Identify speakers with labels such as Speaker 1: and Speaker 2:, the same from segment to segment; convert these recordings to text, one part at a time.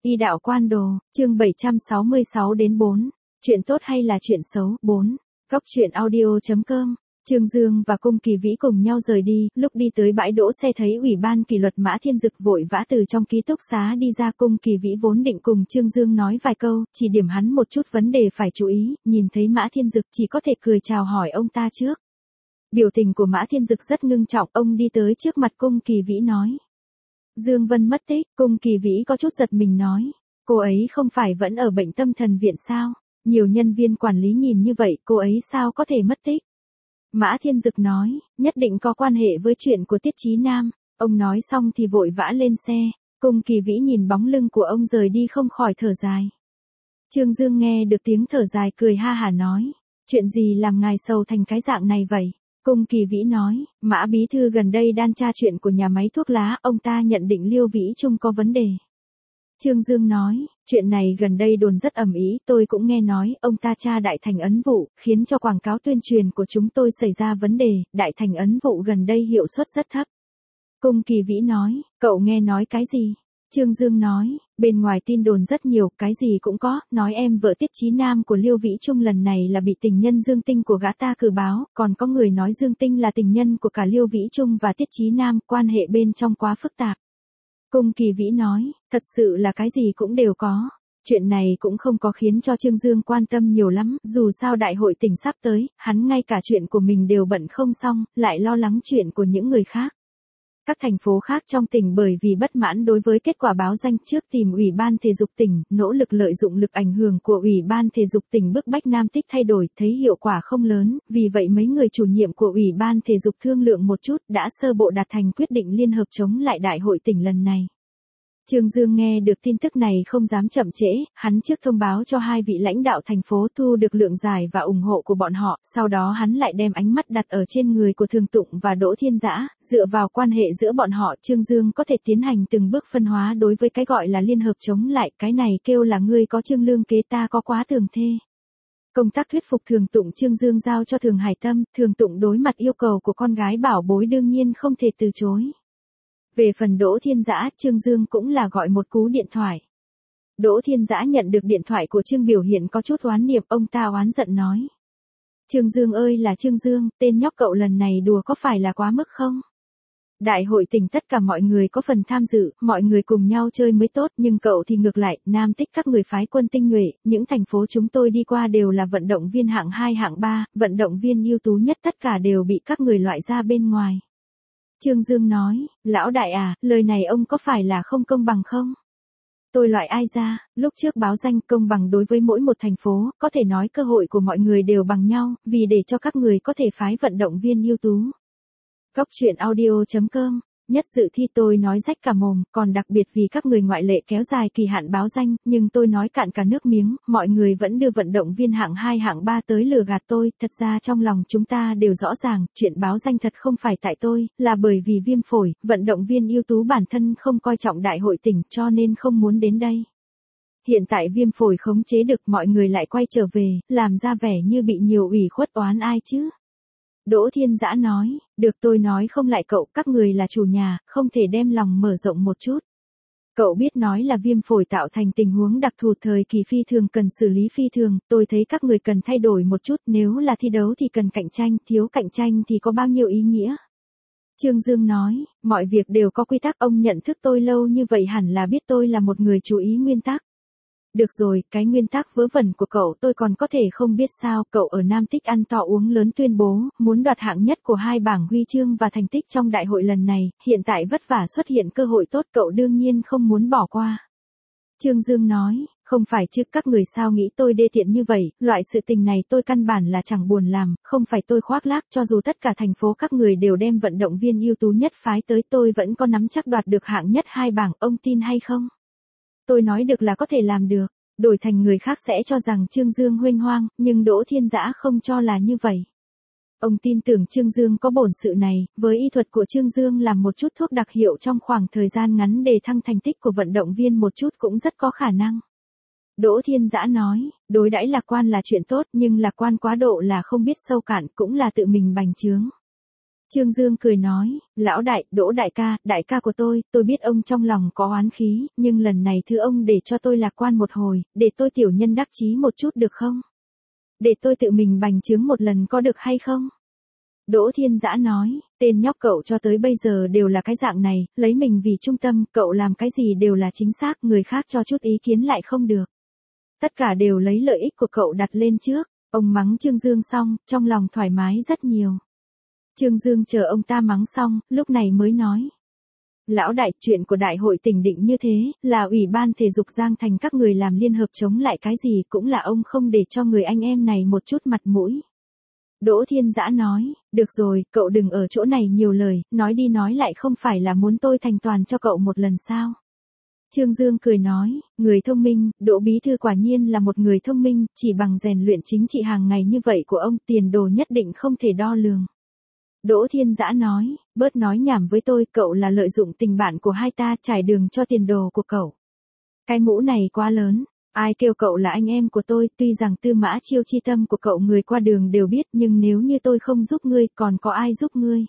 Speaker 1: Y đạo quan đồ, chương 766 đến 4. Chuyện tốt hay là chuyện xấu? 4. Góc truyện audio.com. Trương Dương và Cung Kỳ Vĩ cùng nhau rời đi, lúc đi tới bãi đỗ xe thấy Ủy ban kỷ luật Mã Thiên Dực vội vã từ trong ký túc xá đi ra. Cung Kỳ Vĩ vốn định cùng Trương Dương nói vài câu, chỉ điểm hắn một chút vấn đề phải chú ý, nhìn thấy Mã Thiên Dực chỉ có thể cười chào hỏi ông ta trước. Biểu tình của Mã Thiên Dực rất ngưng trọng, ông đi tới trước mặt Cung Kỳ Vĩ nói. Dương Vân mất tích. Cung Kỳ Vĩ có chút giật mình nói. Cô ấy không phải vẫn ở bệnh tâm thần viện sao? Nhiều nhân viên quản lý nhìn như vậy, cô ấy sao có thể mất tích? Mã Thiên Dực nói, nhất định có quan hệ với chuyện của Tiết Chí Nam. Ông nói xong thì vội vã lên xe. Cung Kỳ Vĩ nhìn bóng lưng của ông rời đi không khỏi thở dài. Trương Dương nghe được tiếng thở dài cười ha hả nói. Chuyện gì làm ngài sầu thành cái dạng này vậy? Cung Kỳ Vĩ nói, Mã bí thư gần đây đang tra chuyện của nhà máy thuốc lá, ông ta nhận định Liêu Vĩ Trung có vấn đề. Trương Dương nói, chuyện này gần đây đồn rất ầm ĩ, tôi cũng nghe nói, ông ta tra Đại Thành ấn vụ, khiến cho quảng cáo tuyên truyền của chúng tôi xảy ra vấn đề, Đại Thành ấn vụ gần đây hiệu suất rất thấp. Cung Kỳ Vĩ nói, cậu nghe nói cái gì? Trương Dương nói, bên ngoài tin đồn rất nhiều, cái gì cũng có, nói em vợ Tiết Chí Nam của Liêu Vĩ Trung lần này là bị tình nhân Dương Tinh của gã ta cử báo, còn có người nói Dương Tinh là tình nhân của cả Liêu Vĩ Trung và Tiết Chí Nam, quan hệ bên trong quá phức tạp. Cung Kỳ Vĩ nói, thật sự là cái gì cũng đều có. Chuyện này cũng không có khiến cho Trương Dương quan tâm nhiều lắm, dù sao đại hội tỉnh sắp tới, hắn ngay cả chuyện của mình đều bận không xong, lại lo lắng chuyện của những người khác. Các thành phố khác trong tỉnh bởi vì bất mãn đối với kết quả báo danh trước tìm Ủy ban Thể dục tỉnh, nỗ lực lợi dụng lực ảnh hưởng của Ủy ban Thể dục tỉnh bức bách Nam Tích thay đổi, thấy hiệu quả không lớn, vì vậy mấy người chủ nhiệm của Ủy ban Thể dục thương lượng một chút, đã sơ bộ đạt thành quyết định liên hợp chống lại đại hội tỉnh lần này. Trương Dương nghe được tin tức này không dám chậm trễ, hắn trước thông báo cho hai vị lãnh đạo thành phố thu được lượng giải và ủng hộ của bọn họ, sau đó hắn lại đem ánh mắt đặt ở trên người của Thường Tụng và Đỗ Thiên Dã, dựa vào quan hệ giữa bọn họ Trương Dương có thể tiến hành từng bước phân hóa đối với cái gọi là liên hợp chống lại, cái này kêu là ngươi có Trương Lương kế ta có Quá Tường Thê. Công tác thuyết phục Thường Tụng Trương Dương giao cho Thường Hải Tâm, Thường Tụng đối mặt yêu cầu của con gái bảo bối đương nhiên không thể từ chối. Về phần Đỗ Thiên Dã, Trương Dương cũng là gọi một cú điện thoại. Đỗ Thiên Dã nhận được điện thoại của Trương biểu hiện có chút oán niệm, ông ta oán giận nói. Trương Dương ơi là Trương Dương, tên nhóc cậu lần này đùa có phải là quá mức không? Đại hội tỉnh tất cả mọi người có phần tham dự, mọi người cùng nhau chơi mới tốt, nhưng cậu thì ngược lại, Nam Tích các người phái quân tinh nhuệ, những thành phố chúng tôi đi qua đều là vận động viên hạng 2 hạng 3, vận động viên ưu tú nhất tất cả đều bị các người loại ra bên ngoài. Trương Dương nói, lão đại à, lời này ông có phải là không công bằng không? Tôi loại ai ra, lúc trước báo danh công bằng đối với mỗi một thành phố, có thể nói cơ hội của mọi người đều bằng nhau, vì để cho các người có thể phái vận động viên ưu tú. Góc truyện audio.com. Nhất dự thi tôi nói rách cả mồm, còn đặc biệt vì các người ngoại lệ kéo dài kỳ hạn báo danh, nhưng tôi nói cạn cả nước miếng, mọi người vẫn đưa vận động viên hạng 2 hạng 3 tới lừa gạt tôi, thật ra trong lòng chúng ta đều rõ ràng, chuyện báo danh thật không phải tại tôi, là bởi vì viêm phổi, vận động viên ưu tú bản thân không coi trọng đại hội tỉnh cho nên không muốn đến đây. Hiện tại viêm phổi khống chế được mọi người lại quay trở về, làm ra vẻ như bị nhiều ủy khuất oán ai chứ. Đỗ Thiên Dã nói, được tôi nói không lại cậu, các người là chủ nhà, không thể đem lòng mở rộng một chút. Cậu biết nói là viêm phổi tạo thành tình huống đặc thù thời kỳ phi thường cần xử lý phi thường, tôi thấy các người cần thay đổi một chút, nếu là thi đấu thì cần cạnh tranh, thiếu cạnh tranh thì có bao nhiêu ý nghĩa. Trương Dương nói, mọi việc đều có quy tắc, ông nhận thức tôi lâu như vậy hẳn là biết tôi là một người chú ý nguyên tắc. Được rồi, cái nguyên tắc vớ vẩn của cậu tôi còn có thể không biết sao, cậu ở Nam Tích ăn to uống lớn tuyên bố, muốn đoạt hạng nhất của hai bảng huy chương và thành tích trong đại hội lần này, hiện tại vất vả xuất hiện cơ hội tốt cậu đương nhiên không muốn bỏ qua. Trương Dương nói, không phải chứ các người sao nghĩ tôi đê tiện như vậy, loại sự tình này tôi căn bản là chẳng buồn làm, không phải tôi khoác lác cho dù tất cả thành phố các người đều đem vận động viên ưu tú nhất phái tới tôi vẫn có nắm chắc đoạt được hạng nhất hai bảng, ông tin hay không? Tôi nói được là có thể làm được, đổi thành người khác sẽ cho rằng Trương Dương huênh hoang, nhưng Đỗ Thiên Dã không cho là như vậy. Ông tin tưởng Trương Dương có bổn sự này, với y thuật của Trương Dương làm một chút thuốc đặc hiệu trong khoảng thời gian ngắn để thăng thành tích của vận động viên một chút cũng rất có khả năng. Đỗ Thiên Dã nói, đối đãi lạc quan là chuyện tốt nhưng lạc quan quá độ là không biết sâu cạn cũng là tự mình bành trướng. Trương Dương cười nói, lão đại, Đỗ đại ca của tôi biết ông trong lòng có oán khí, nhưng lần này thứ ông để cho tôi lạc quan một hồi, để tôi tiểu nhân đắc chí một chút được không? Để tôi tự mình bành trướng một lần có được hay không? Đỗ Thiên Dã nói, tên nhóc cậu cho tới bây giờ đều là cái dạng này, lấy mình vì trung tâm, cậu làm cái gì đều là chính xác, người khác cho chút ý kiến lại không được. Tất cả đều lấy lợi ích của cậu đặt lên trước, ông mắng Trương Dương xong, trong lòng thoải mái rất nhiều. Trương Dương chờ ông ta mắng xong, lúc này mới nói. Lão đại, chuyện của đại hội tỉnh định như thế, là Ủy ban Thể dục Giang Thành các người làm liên hợp chống lại cái gì, cũng là ông không để cho người anh em này một chút mặt mũi. Đỗ Thiên Dã nói, được rồi, cậu đừng ở chỗ này nhiều lời, nói đi nói lại không phải là muốn tôi thành toàn cho cậu một lần sao. Trương Dương cười nói, người thông minh, Đỗ bí thư quả nhiên là một người thông minh, chỉ bằng rèn luyện chính trị hàng ngày như vậy của ông, tiền đồ nhất định không thể đo lường. Đỗ Thiên Dã nói, bớt nói nhảm với tôi, cậu là lợi dụng tình bạn của hai ta trải đường cho tiền đồ của cậu. Cái mũ này quá lớn, ai kêu cậu là anh em của tôi, tuy rằng Tư Mã Chiêu chi tâm của cậu người qua đường đều biết, nhưng nếu như tôi không giúp ngươi, còn có ai giúp ngươi?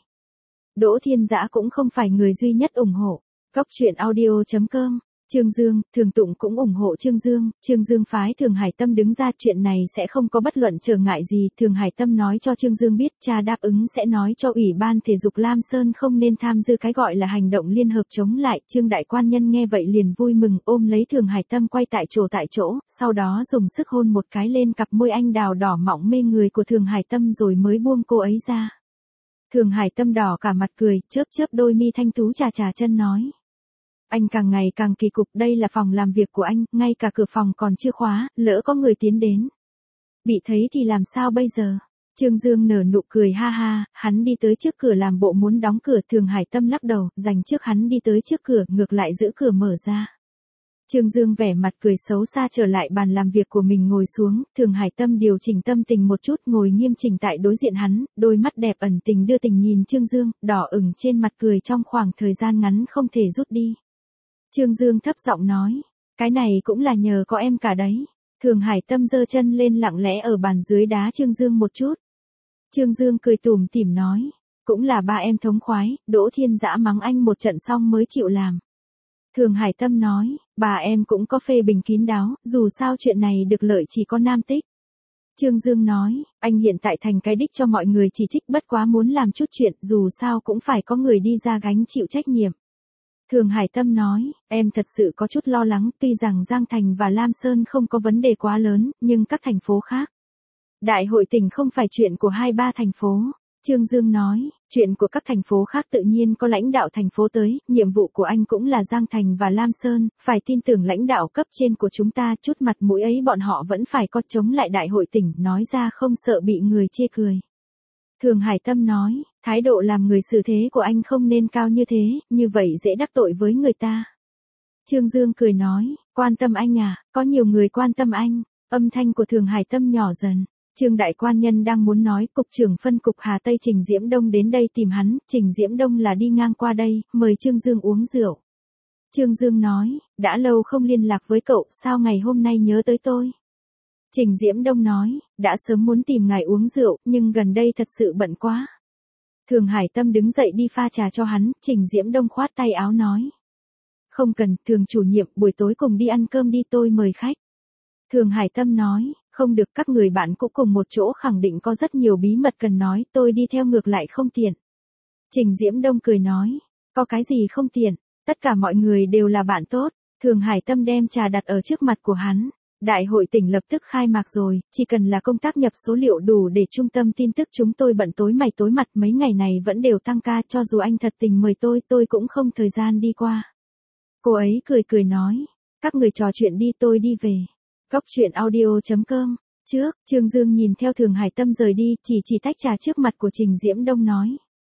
Speaker 1: Đỗ Thiên Dã cũng không phải người duy nhất ủng hộ. Góc truyện audio.com Trương Dương, Thường Tụng cũng ủng hộ Trương Dương phái Thường Hải Tâm đứng ra, chuyện này sẽ không có bất luận trở ngại gì, Thường Hải Tâm nói cho Trương Dương biết, cha đáp ứng sẽ nói cho Ủy ban Thể dục Lam Sơn không nên tham dự cái gọi là hành động liên hợp chống lại, Trương đại quan nhân nghe vậy liền vui mừng, ôm lấy Thường Hải Tâm quay tại chỗ, sau đó dùng sức hôn một cái lên cặp môi anh đào đỏ mọng mê người của Thường Hải Tâm rồi mới buông cô ấy ra. Thường Hải Tâm đỏ cả mặt cười, chớp đôi mi thanh tú chà chân nói. Anh càng ngày càng kỳ cục, đây là phòng làm việc của anh, ngay cả cửa phòng còn chưa khóa, lỡ có người tiến đến. Bị thấy thì làm sao bây giờ? Trương Dương nở nụ cười ha ha, hắn đi tới trước cửa làm bộ muốn đóng cửa, Thường Hải Tâm lắc đầu, dành trước hắn đi tới trước cửa, ngược lại giữ cửa mở ra. Trương Dương vẻ mặt cười xấu xa trở lại bàn làm việc của mình ngồi xuống, Thường Hải Tâm điều chỉnh tâm tình một chút ngồi nghiêm chỉnh tại đối diện hắn, đôi mắt đẹp ẩn tình đưa tình nhìn Trương Dương, đỏ ửng trên mặt cười trong khoảng thời gian ngắn không thể rút đi. Trương Dương thấp giọng nói, cái này cũng là nhờ có em cả đấy. Thường Hải Tâm giơ chân lên lặng lẽ ở bàn dưới đá Trương Dương một chút. Trương Dương cười tủm tỉm nói, cũng là ba em thống khoái, Đỗ Thiên Dã mắng anh một trận xong mới chịu làm. Thường Hải Tâm nói, bà em cũng có phê bình kín đáo, dù sao chuyện này được lợi chỉ có nam tích. Trương Dương nói, anh hiện tại thành cái đích cho mọi người chỉ trích, bất quá muốn làm chút chuyện, dù sao cũng phải có người đi ra gánh chịu trách nhiệm. Thường Hải Tâm nói, em thật sự có chút lo lắng, tuy rằng Giang Thành và Lam Sơn không có vấn đề quá lớn, nhưng các thành phố khác. Đại hội tỉnh không phải chuyện của 2-3 thành phố. Trương Dương nói, chuyện của các thành phố khác tự nhiên có lãnh đạo thành phố tới, nhiệm vụ của anh cũng là Giang Thành và Lam Sơn, phải tin tưởng lãnh đạo cấp trên của chúng ta, chút mặt mũi ấy bọn họ vẫn phải có, chống lại đại hội tỉnh, nói ra không sợ bị người chê cười. Thường Hải Tâm nói, thái độ làm người xử thế của anh không nên cao như thế, như vậy dễ đắc tội với người ta. Trương Dương cười nói, quan tâm anh à, có nhiều người quan tâm anh, âm thanh của Thường Hải Tâm nhỏ dần. Trương đại quan nhân đang muốn nói, cục trưởng phân cục Hà Tây Trình Diễm Đông đến đây tìm hắn, Trình Diễm Đông là đi ngang qua đây, mời Trương Dương uống rượu. Trương Dương nói, đã lâu không liên lạc với cậu, sao ngày hôm nay nhớ tới tôi? Trình Diễm Đông nói, đã sớm muốn tìm ngài uống rượu, nhưng gần đây thật sự bận quá. Thường Hải Tâm đứng dậy đi pha trà cho hắn, Trình Diễm Đông khoát tay áo nói. Không cần, Thường chủ nhiệm, buổi tối cùng đi ăn cơm đi, tôi mời khách. Thường Hải Tâm nói, không được, các người bạn cũng cùng một chỗ, khẳng định có rất nhiều bí mật cần nói, tôi đi theo ngược lại không tiện. Trình Diễm Đông cười nói, có cái gì không tiện, tất cả mọi người đều là bạn tốt. Thường Hải Tâm đem trà đặt ở trước mặt của hắn. Đại hội tỉnh lập tức khai mạc rồi, chỉ cần là công tác nhập số liệu đủ để trung tâm tin tức chúng tôi bận tối mày tối mặt, mấy ngày này vẫn đều tăng ca, cho dù anh thật tình mời tôi cũng không thời gian đi qua. Cô ấy cười nói, các người trò chuyện đi, tôi đi về. Góc truyện audio.com Trước, Trương Dương nhìn theo Thường Hải Tâm rời đi, chỉ tách trà trước mặt của Trình Diễm Đông nói.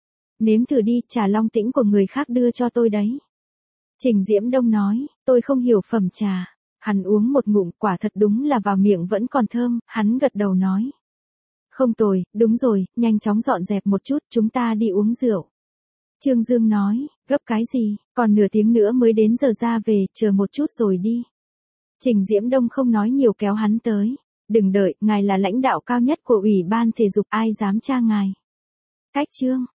Speaker 1: Nếm thử đi, trà long tĩnh của người khác đưa cho tôi đấy. Trình Diễm Đông nói, tôi không hiểu phẩm trà. Hắn uống một ngụm, quả thật đúng là vào miệng vẫn còn thơm, hắn gật đầu nói. Không tồi, đúng rồi, nhanh chóng dọn dẹp một chút, chúng ta đi uống rượu. Trương Dương nói, gấp cái gì, còn nửa tiếng nữa mới đến giờ ra về, chờ một chút rồi đi. Trình Diễm Đông không nói nhiều kéo hắn tới. Đừng đợi, ngài là lãnh đạo cao nhất của Ủy ban Thể dục, ai dám tra ngài. Cách chương.